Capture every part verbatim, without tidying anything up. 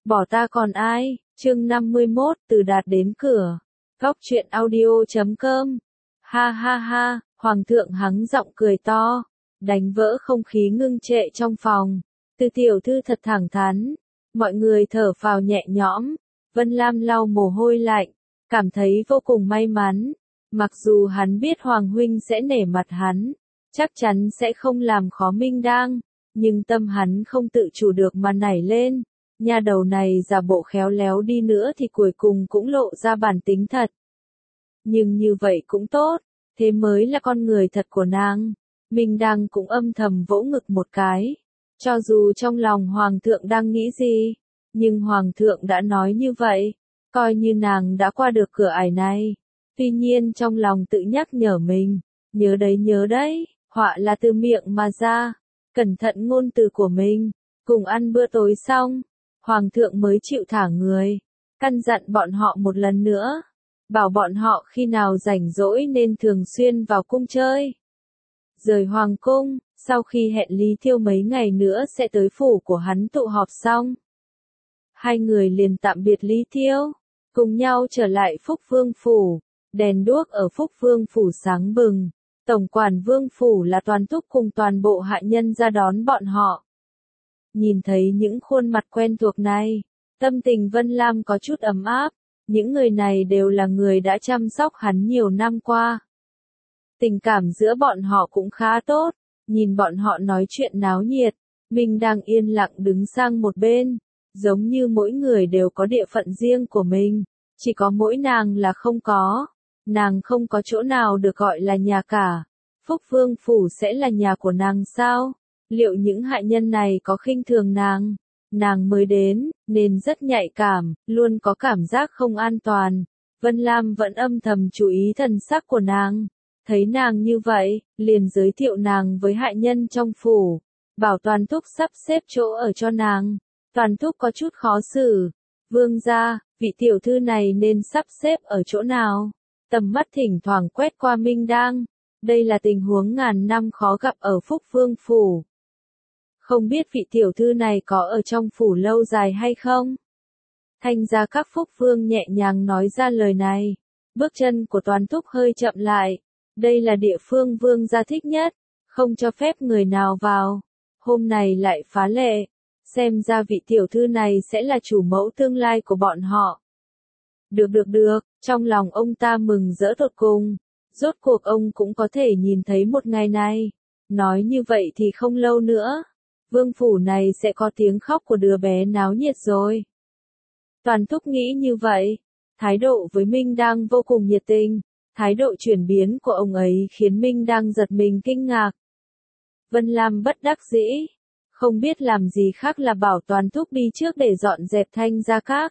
Bỏ ta còn ai, chương năm mươi mốt, từ đạt đến cửa. Góc truyện audio chấm com. Ha ha ha, Hoàng thượng hắng giọng cười to, đánh vỡ không khí ngưng trệ trong phòng. Từ tiểu thư thật thẳng thắn, mọi người thở phào nhẹ nhõm. Vân Lam lau mồ hôi lạnh, cảm thấy vô cùng may mắn. Mặc dù hắn biết Hoàng huynh sẽ nể mặt hắn, chắc chắn sẽ không làm khó Minh Đang, nhưng tâm hắn không tự chủ được mà nảy lên. Nha đầu này giả bộ khéo léo đi nữa thì cuối cùng cũng lộ ra bản tính thật. Nhưng như vậy cũng tốt, thế mới là con người thật của nàng. Minh Đang cũng âm thầm vỗ ngực một cái. Cho dù trong lòng Hoàng thượng đang nghĩ gì, nhưng Hoàng thượng đã nói như vậy, coi như nàng đã qua được cửa ải này. Tuy nhiên trong lòng tự nhắc nhở mình, nhớ đấy nhớ đấy, họa là từ miệng mà ra, cẩn thận ngôn từ của mình. Cùng ăn bữa tối xong, Hoàng thượng mới chịu thả người, căn dặn bọn họ một lần nữa, bảo bọn họ khi nào rảnh rỗi nên thường xuyên vào cung chơi. Rời Hoàng cung, sau khi hẹn Lý Thiêu mấy ngày nữa sẽ tới phủ của hắn tụ họp xong, hai người liền tạm biệt Lý Thiêu, cùng nhau trở lại Phúc Vương phủ. Đèn đuốc ở Phúc Vương phủ sáng bừng, tổng quản Vương phủ là Toàn Thúc cùng toàn bộ hạ nhân ra đón bọn họ. Nhìn thấy những khuôn mặt quen thuộc này, tâm tình Vân Lam có chút ấm áp, những người này đều là người đã chăm sóc hắn nhiều năm qua. Tình cảm giữa bọn họ cũng khá tốt, nhìn bọn họ nói chuyện náo nhiệt, mình đang yên lặng đứng sang một bên, giống như mỗi người đều có địa phận riêng của mình, chỉ có mỗi nàng là không có. Nàng không có chỗ nào được gọi là nhà cả. Phúc Vương phủ sẽ là nhà của nàng sao? Liệu những hạ nhân này có khinh thường nàng? Nàng mới đến, nên rất nhạy cảm, luôn có cảm giác không an toàn. Vân Lam vẫn âm thầm chú ý thần sắc của nàng. Thấy nàng như vậy, liền giới thiệu nàng với hạ nhân trong phủ. Bảo Toàn Thúc sắp xếp chỗ ở cho nàng. Toàn Thúc có chút khó xử. Vương gia, vị tiểu thư này nên sắp xếp ở chỗ nào? Tầm mắt thỉnh thoảng quét qua Minh Đang. Đây là tình huống ngàn năm khó gặp ở Phúc Vương phủ. Không biết vị tiểu thư này có ở trong phủ lâu dài hay không? Thanh gia các Phúc Vương nhẹ nhàng nói ra lời này. Bước chân của Toàn Thúc hơi chậm lại. Đây là địa phương Vương gia thích nhất, không cho phép người nào vào. Hôm này lại phá lệ. Xem ra vị tiểu thư này sẽ là chủ mẫu tương lai của bọn họ. Được được được, trong lòng ông ta mừng rỡ tột cùng. Rốt cuộc ông cũng có thể nhìn thấy một ngày này. Nói như vậy thì không lâu nữa, vương phủ này sẽ có tiếng khóc của đứa bé náo nhiệt rồi. Toàn Thúc nghĩ như vậy. Thái độ với Minh Đang vô cùng nhiệt tình. Thái độ chuyển biến của ông ấy khiến Minh Đang giật mình kinh ngạc. Vân Lam bất đắc dĩ. Không biết làm gì khác là bảo Toàn Thúc đi trước để dọn dẹp Thanh gia các.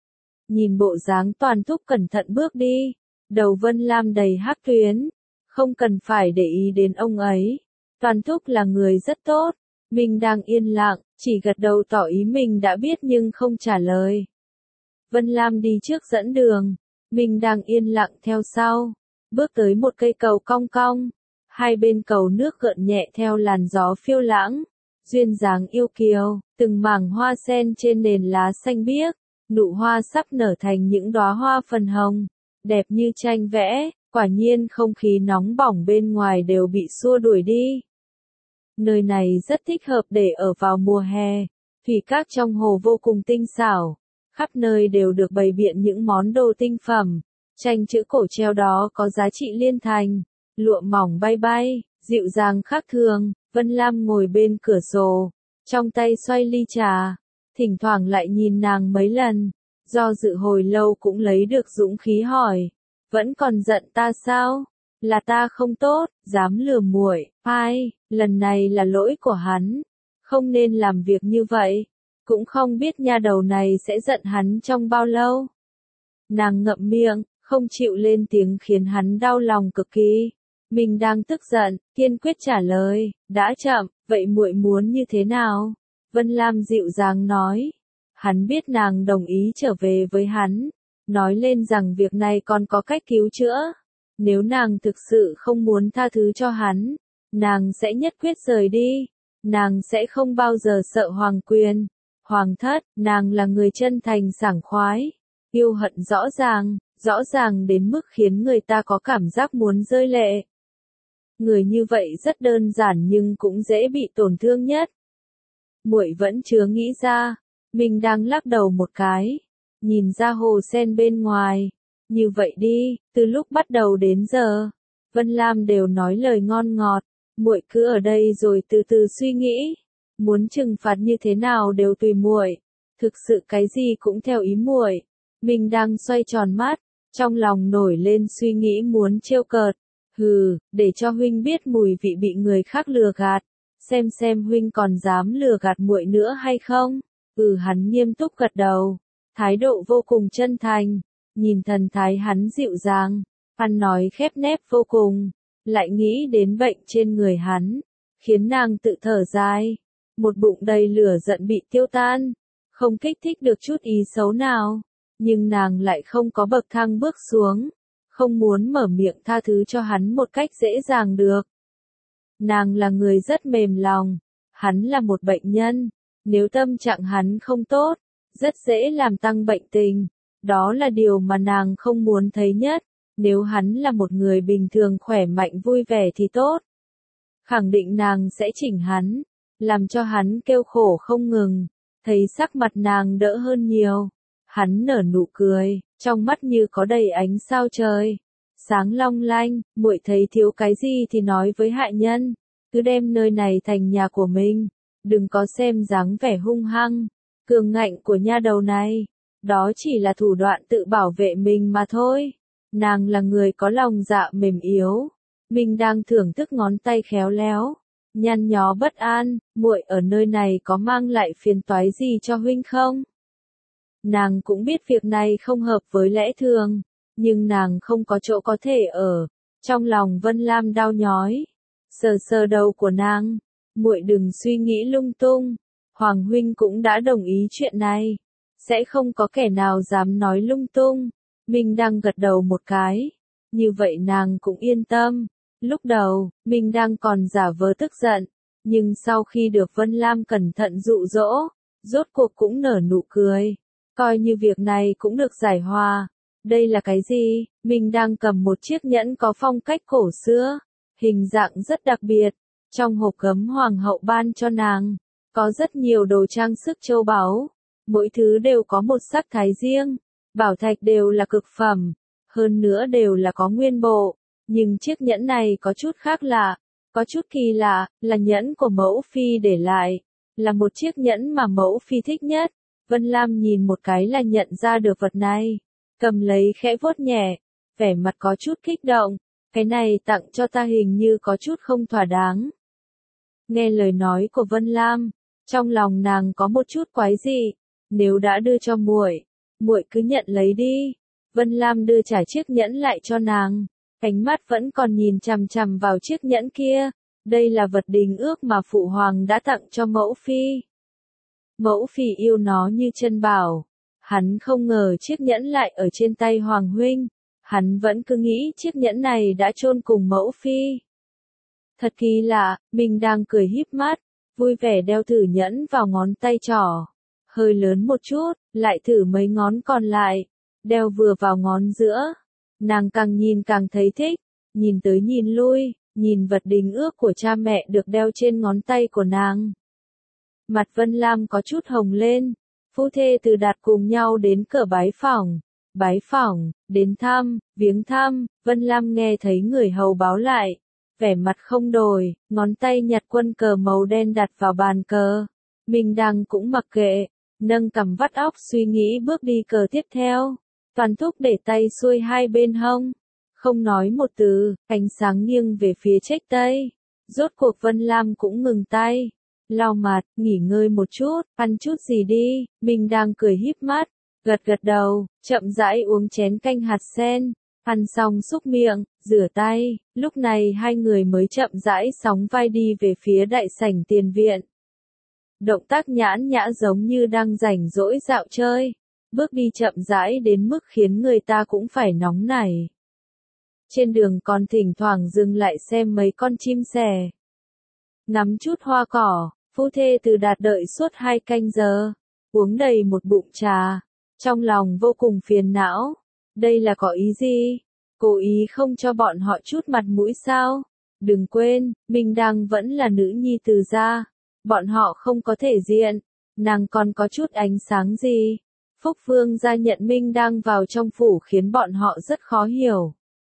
Nhìn bộ dáng Toàn Thúc cẩn thận bước đi, đầu Vân Lam đầy hắc tuyến, không cần phải để ý đến ông ấy. Toàn Thúc là người rất tốt, mình đang yên lặng, chỉ gật đầu tỏ ý mình đã biết nhưng không trả lời. Vân Lam đi trước dẫn đường, mình đang yên lặng theo sau, bước tới một cây cầu cong cong, hai bên cầu nước gợn nhẹ theo làn gió phiêu lãng, duyên dáng yêu kiều, từng mảng hoa sen trên nền lá xanh biếc. Nụ hoa sắp nở thành những đóa hoa phần hồng, đẹp như tranh vẽ, quả nhiên không khí nóng bỏng bên ngoài đều bị xua đuổi đi. Nơi này rất thích hợp để ở vào mùa hè, thủy cát trong hồ vô cùng tinh xảo, khắp nơi đều được bày biện những món đồ tinh phẩm, tranh chữ cổ treo đó có giá trị liên thành, lụa mỏng bay bay, dịu dàng khác thường. Vân Lam ngồi bên cửa sổ, trong tay xoay ly trà. Thỉnh thoảng lại nhìn nàng mấy lần, do dự hồi lâu cũng lấy được dũng khí hỏi, vẫn còn giận ta sao? Là ta không tốt, dám lừa muội, ai, lần này là lỗi của hắn, không nên làm việc như vậy, cũng không biết nha đầu này sẽ giận hắn trong bao lâu. Nàng ngậm miệng, không chịu lên tiếng khiến hắn đau lòng cực kỳ. Mình đang tức giận, kiên quyết trả lời, đã chậm, vậy muội muốn như thế nào? Vân Lam dịu dàng nói. Hắn biết nàng đồng ý trở về với hắn, nói lên rằng việc này còn có cách cứu chữa. Nếu nàng thực sự không muốn tha thứ cho hắn, nàng sẽ nhất quyết rời đi. Nàng sẽ không bao giờ sợ hoàng quyền. Hoàng thất, nàng là người chân thành sảng khoái, yêu hận rõ ràng, rõ ràng đến mức khiến người ta có cảm giác muốn rơi lệ. Người như vậy rất đơn giản nhưng cũng dễ bị tổn thương nhất. Muội vẫn chưa nghĩ ra, mình đang lắc đầu một cái, nhìn ra hồ sen bên ngoài. Như vậy đi, từ lúc bắt đầu đến giờ, Vân Lam đều nói lời ngon ngọt, muội cứ ở đây rồi từ từ suy nghĩ, muốn trừng phạt như thế nào đều tùy muội, thực sự cái gì cũng theo ý muội. Mình đang xoay tròn mắt, trong lòng nổi lên suy nghĩ muốn trêu cợt, hừ, để cho huynh biết mùi vị bị người khác lừa gạt, xem xem huynh còn dám lừa gạt muội nữa hay không. Ừ, hắn nghiêm túc gật đầu, thái độ vô cùng chân thành, nhìn thần thái hắn dịu dàng, ăn nói khép nép vô cùng, lại nghĩ đến bệnh trên người hắn, khiến nàng tự thở dài, một bụng đầy lửa giận bị tiêu tan, không kích thích được chút ý xấu nào, nhưng nàng lại không có bậc thang bước xuống, không muốn mở miệng tha thứ cho hắn một cách dễ dàng được. Nàng là người rất mềm lòng, hắn là một bệnh nhân, nếu tâm trạng hắn không tốt, rất dễ làm tăng bệnh tình, đó là điều mà nàng không muốn thấy nhất. Nếu hắn là một người bình thường khỏe mạnh vui vẻ thì tốt. Khẳng định nàng sẽ chỉnh hắn, làm cho hắn kêu khổ không ngừng, thấy sắc mặt nàng đỡ hơn nhiều. Hắn nở nụ cười, trong mắt như có đầy ánh sao trời, sáng long lanh, muội thấy thiếu cái gì thì nói với hạ nhân, cứ đem nơi này thành nhà của mình, đừng có xem dáng vẻ hung hăng, cường ngạnh của nha đầu này, đó chỉ là thủ đoạn tự bảo vệ mình mà thôi. Nàng là người có lòng dạ mềm yếu, mình đang thưởng thức ngón tay khéo léo, nhăn nhó bất an, muội ở nơi này có mang lại phiền toái gì cho huynh không? Nàng cũng biết việc này không hợp với lẽ thường, nhưng nàng không có chỗ có thể ở, trong lòng Vân Lam đau nhói, sờ sờ đầu của nàng, muội đừng suy nghĩ lung tung, Hoàng huynh cũng đã đồng ý chuyện này, sẽ không có kẻ nào dám nói lung tung. Mình đang gật đầu một cái, như vậy nàng cũng yên tâm. Lúc đầu, mình đang còn giả vờ tức giận, nhưng sau khi được Vân Lam cẩn thận dụ dỗ, rốt cuộc cũng nở nụ cười, coi như việc này cũng được giải hòa. Đây là cái gì? Mình đang cầm một chiếc nhẫn có phong cách cổ xưa, hình dạng rất đặc biệt, trong hộp gấm hoàng hậu ban cho nàng, có rất nhiều đồ trang sức châu báu, mỗi thứ đều có một sắc thái riêng. Bảo thạch đều là cực phẩm, hơn nữa đều là có nguyên bộ, nhưng chiếc nhẫn này có chút khác lạ, có chút kỳ lạ, là nhẫn của mẫu phi để lại, là một chiếc nhẫn mà mẫu phi thích nhất. Vân Lam nhìn một cái là nhận ra được vật này, cầm lấy khẽ vuốt nhẹ, vẻ mặt có chút kích động, cái này tặng cho ta hình như có chút không thỏa đáng. Nghe lời nói của Vân Lam, trong lòng nàng có một chút quái dị, nếu đã đưa cho muội, muội cứ nhận lấy đi. Vân Lam đưa trả chiếc nhẫn lại cho nàng, ánh mắt vẫn còn nhìn chằm chằm vào chiếc nhẫn kia. Đây là vật đính ước mà phụ hoàng đã tặng cho mẫu phi. Mẫu phi yêu nó như chân bảo. Hắn không ngờ chiếc nhẫn lại ở trên tay hoàng huynh. Hắn vẫn cứ nghĩ chiếc nhẫn này đã chôn cùng mẫu phi. Thật kỳ lạ, mình đang cười híp mắt, vui vẻ đeo thử nhẫn vào ngón tay trỏ. Hơi lớn một chút, lại thử mấy ngón còn lại, đeo vừa vào ngón giữa. Nàng càng nhìn càng thấy thích, nhìn tới nhìn lui, nhìn vật đính ước của cha mẹ được đeo trên ngón tay của nàng. Mặt Vân Lam có chút hồng lên, phu thê Từ Đạt cùng nhau đến cửa bái phỏng, bái phỏng, đến thăm, viếng thăm, Vân Lam nghe thấy người hầu báo lại, vẻ mặt không đổi, ngón tay nhặt quân cờ màu đen đặt vào bàn cờ. Minh Đăng cũng mặc kệ, nâng cằm vắt óc suy nghĩ bước đi cờ tiếp theo. Toàn Thúc để tay xuôi hai bên hông, không nói một từ, ánh sáng nghiêng về phía trách tây. Rốt cuộc Vân Lam cũng ngừng tay, lau mặt, nghỉ ngơi một chút, ăn chút gì đi. Minh Đăng cười híp mắt, gật gật đầu, chậm rãi uống chén canh hạt sen, ăn xong xúc miệng, rửa tay. Lúc này hai người mới chậm rãi sóng vai đi về phía đại sảnh tiền viện. Động tác nhãn nhã giống như đang rảnh rỗi dạo chơi, bước đi chậm rãi đến mức khiến người ta cũng phải nóng nảy. Trên đường còn thỉnh thoảng dừng lại xem mấy con chim sẻ, ngắm chút hoa cỏ. Phu thê Từ Đạt đợi suốt hai canh giờ, uống đầy một bụng trà, trong lòng vô cùng phiền não. Đây là có ý gì? Cố ý không cho bọn họ chút mặt mũi sao? Đừng quên, Minh Đăng vẫn là nữ nhi Từ gia, bọn họ không có thể diện, nàng còn có chút ánh sáng gì? Phúc Vương gia nhận Minh Đăng vào trong phủ khiến bọn họ rất khó hiểu.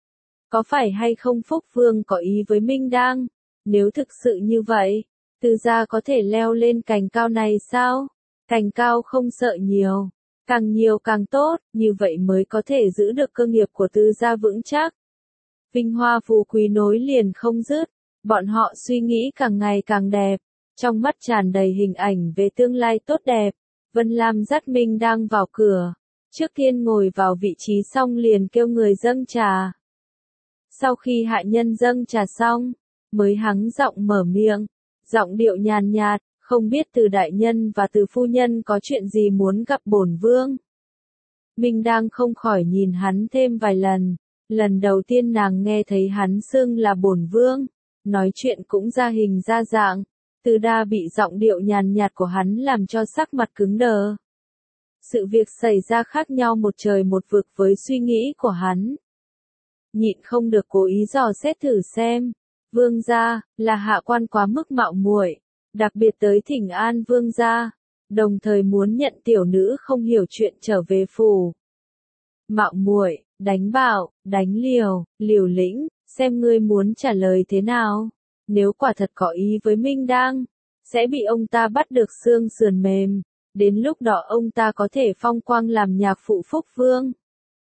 Có phải hay không Phúc Vương có ý với Minh Đăng? Nếu thực sự như vậy, Từ gia có thể leo lên cành cao này sao? Cành cao không sợ nhiều, càng nhiều càng tốt, như vậy mới có thể giữ được cơ nghiệp của Từ gia vững chắc. Vinh hoa phú quý nối liền không dứt, bọn họ suy nghĩ càng ngày càng đẹp, trong mắt tràn đầy hình ảnh về tương lai tốt đẹp. Vân Lam dắt Minh Đăng vào cửa, trước tiên ngồi vào vị trí xong liền kêu người dâng trà. Sau khi hạ nhân dâng trà xong, mới hắng giọng mở miệng, giọng điệu nhàn nhạt, không biết Từ đại nhân và Từ phu nhân có chuyện gì muốn gặp bổn vương. Minh Đăng không khỏi nhìn hắn thêm vài lần, lần đầu tiên nàng nghe thấy hắn xưng là bổn vương, nói chuyện cũng ra hình ra dạng. Từ đa bị giọng điệu nhàn nhạt của hắn làm cho sắc mặt cứng đờ. Sự việc xảy ra khác nhau một trời một vực với suy nghĩ của hắn. Nhịn không được cố ý dò xét thử xem. Vương gia, là hạ quan quá mức mạo muội, đặc biệt tới thỉnh an vương gia, đồng thời muốn nhận tiểu nữ không hiểu chuyện trở về phủ. Mạo muội, đánh bạo, đánh liều, liều lĩnh, xem ngươi muốn trả lời thế nào. Nếu quả thật có ý với Minh Đăng, sẽ bị ông ta bắt được xương sườn mềm, đến lúc đó ông ta có thể phong quang làm nhạc phụ Phúc Vương.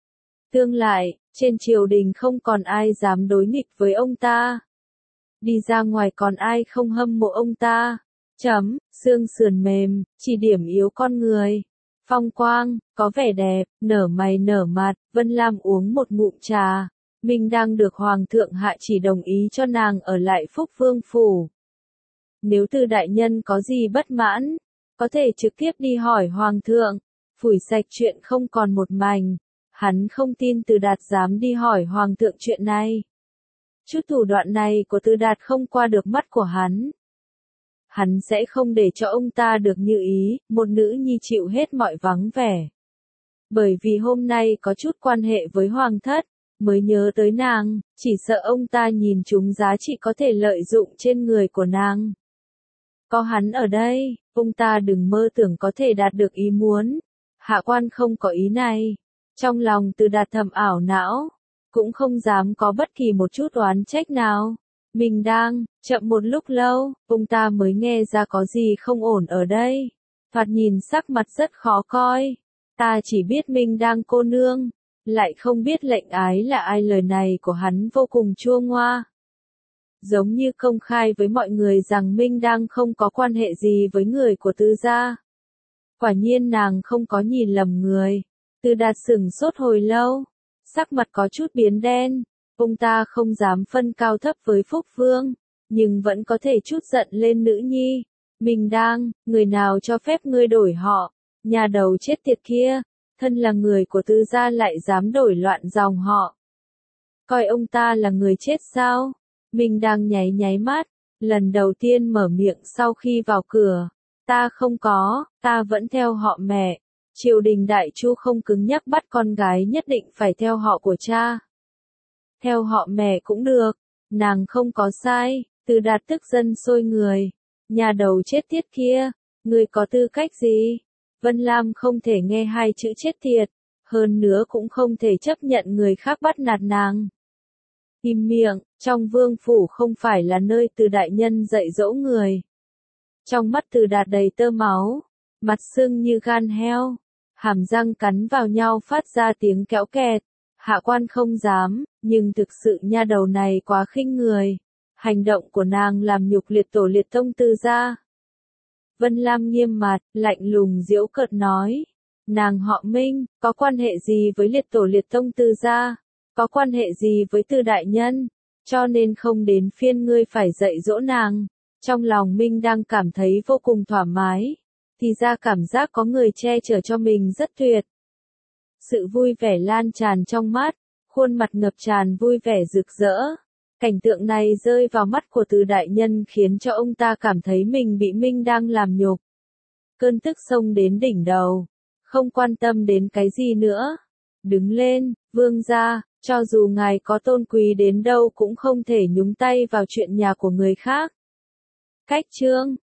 Tương lại, trên triều đình không còn ai dám đối nghịch với ông ta. Đi ra ngoài còn ai không hâm mộ ông ta. Chấm, xương sườn mềm, chỉ điểm yếu con người. Phong quang, có vẻ đẹp, nở mày nở mặt, Vân Lam uống một ngụm trà. Minh Đăng được Hoàng thượng hạ chỉ đồng ý cho nàng ở lại Phúc Vương phủ. Nếu Từ đại nhân có gì bất mãn, có thể trực tiếp đi hỏi Hoàng thượng, phủi sạch chuyện không còn một mảnh. Hắn không tin Từ Đạt dám đi hỏi Hoàng thượng chuyện này. Chút thủ đoạn này của Từ Đạt không qua được mắt của hắn. Hắn sẽ không để cho ông ta được như ý, một nữ nhi chịu hết mọi vắng vẻ. Bởi vì hôm nay có chút quan hệ với Hoàng thất, mới nhớ tới nàng, chỉ sợ ông ta nhìn chúng giá trị có thể lợi dụng trên người của nàng. Có hắn ở đây, ông ta đừng mơ tưởng có thể đạt được ý muốn. Hạ quan không có ý này. Trong lòng Từ Đạt thầm ảo não, cũng không dám có bất kỳ một chút oán trách nào. Mình đang, chậm một lúc lâu, ông ta mới nghe ra có gì không ổn ở đây. Thoạt nhìn sắc mặt rất khó coi. Ta chỉ biết mình đang cô nương, lại không biết lệnh ái là ai. Lời này của hắn vô cùng chua ngoa. Giống như công khai với mọi người rằng Minh đang không có quan hệ gì với người của Từ gia. Quả nhiên nàng không có nhìn lầm người. Từ Đạt sửng sốt hồi lâu, sắc mặt có chút biến đen. Ông ta không dám phân cao thấp với Phúc Vương, nhưng vẫn có thể chút giận lên nữ nhi. Mình đang, người nào cho phép ngươi đổi họ, nhà đầu chết tiệt kia, thân là người của Từ gia lại dám đổi loạn dòng họ. Coi ông ta là người chết sao? Mình đang nháy nháy mắt, lần đầu tiên mở miệng sau khi vào cửa. Ta không có, ta vẫn theo họ mẹ. Triều đình Đại Chu không cứng nhắc bắt con gái nhất định phải theo họ của cha. Theo họ mẹ cũng được, nàng không có sai. Từ Đạt tức giận sôi người. Nhà đầu chết tiệt kia, ngươi có tư cách gì? Vân Lam không thể nghe hai chữ chết tiệt, hơn nữa cũng không thể chấp nhận người khác bắt nạt nàng. Im miệng, trong vương phủ không phải là nơi Từ đại nhân dạy dỗ người. Trong mắt Từ Đạt đầy tơ máu, mặt sưng như gan heo, hàm răng cắn vào nhau phát ra tiếng kéo kẹt. Hạ quan không dám, nhưng thực sự nha đầu này quá khinh người. Hành động của nàng làm nhục liệt tổ liệt tông Từ gia. Vân Lam nghiêm mặt, lạnh lùng giễu cợt nói. Nàng họ Minh, có quan hệ gì với liệt tổ liệt tông Từ gia? Có quan hệ gì với Từ đại nhân? Cho nên không đến phiên ngươi phải dạy dỗ nàng. Trong lòng Minh đang cảm thấy vô cùng thoải mái. Thì ra cảm giác có người che chở cho mình rất tuyệt. Sự vui vẻ lan tràn trong mắt, khuôn mặt ngập tràn vui vẻ rực rỡ. Cảnh tượng này rơi vào mắt của Từ đại nhân khiến cho ông ta cảm thấy mình bị Minh đang làm nhục. cơn tức xông đến đỉnh đầu, không quan tâm đến cái gì nữa. Đứng lên, vương gia, cho dù ngài có tôn quý đến đâu cũng không thể nhúng tay vào chuyện nhà của người khác. Cách chương